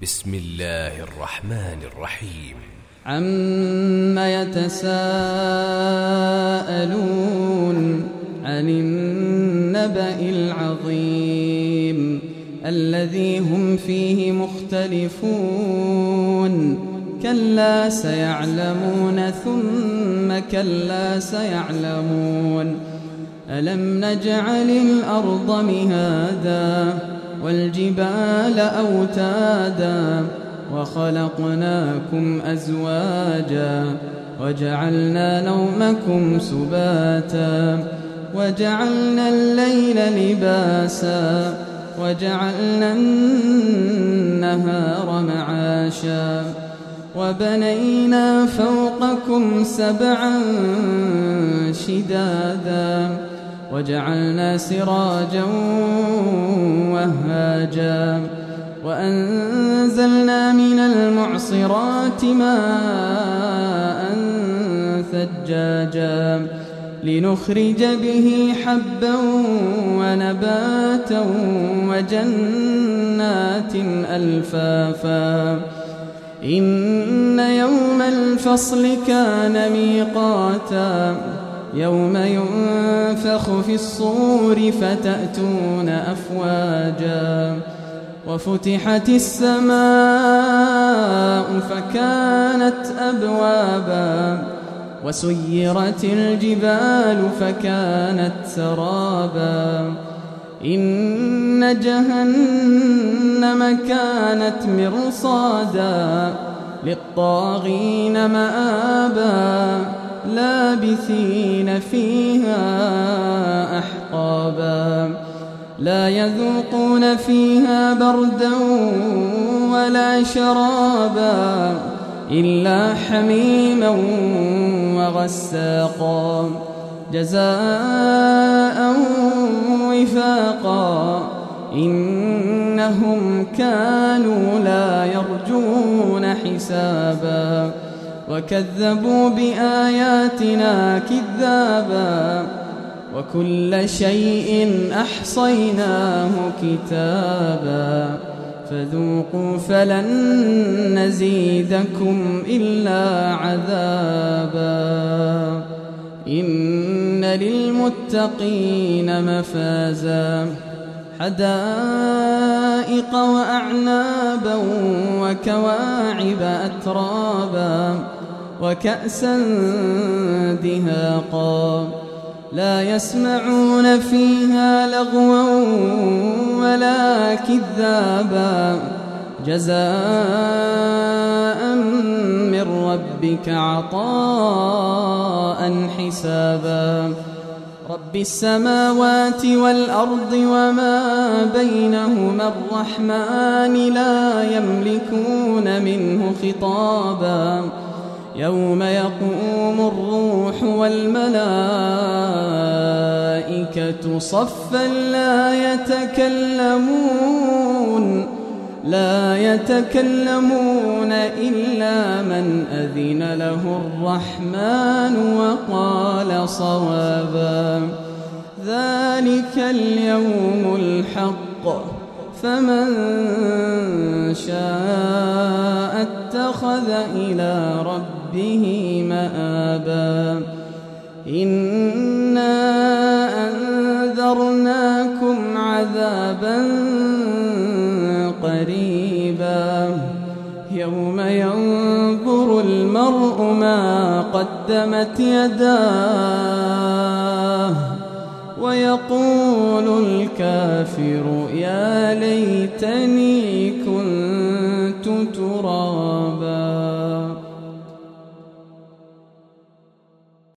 بسم الله الرحمن الرحيم. عم يتساءلون عن النبأ العظيم الذي هم فيه مختلفون كلا سيعلمون ثم كلا سيعلمون ألم نجعل الأرض مهادا والجبال أوتادا وخلقناكم أزواجا وجعلنا نومكم سباتا وجعلنا الليل لباسا وجعلنا النهار معاشا وبنينا فوقكم سبعا شدادا وجعلنا سراجا وهاجا وأنزلنا من المعصرات ماء ثجاجا لنخرج به حبا ونباتا وجنات ألفافا إن يوم الفصل كان ميقاتا يوم ينفخ في الصور فتأتون أفواجا وفتحت السماء فكانت أبوابا وسيرت الجبال فكانت سرابا إن جهنم كانت مرصادا للطاغين مآبا لابثين فيها أحقابا لا يذوقون فيها بردا ولا شرابا إلا حميما وغساقا جزاء وفاقا إنهم كانوا لا يرجون حسابا وكذبوا بآياتنا كذابا وكل شيء أحصيناه كتابا فذوقوا فلن نزيدكم إلا عذابا إن للمتقين مفازا حدائق وأعنابا وكواعب أترابا وكأسا دهاقا لا يسمعون فيها لغوا ولا كذابا جزاء من ربك عطاء حسابا رب السماوات والأرض وما بينهما الرحمن لا يملكون منه خطابا يوم يقوم الروح والملائكة صفا لا يتكلمون إلا من أذن له الرحمن وقال صوابا ذلك اليوم الحق فمن شاء اتخذ إلى ربه مآبا إنا أنذرناكم عذابا قريبا يوم ينظر المرء ما قدمت يداه ويقول الكافر يا ليتني كنت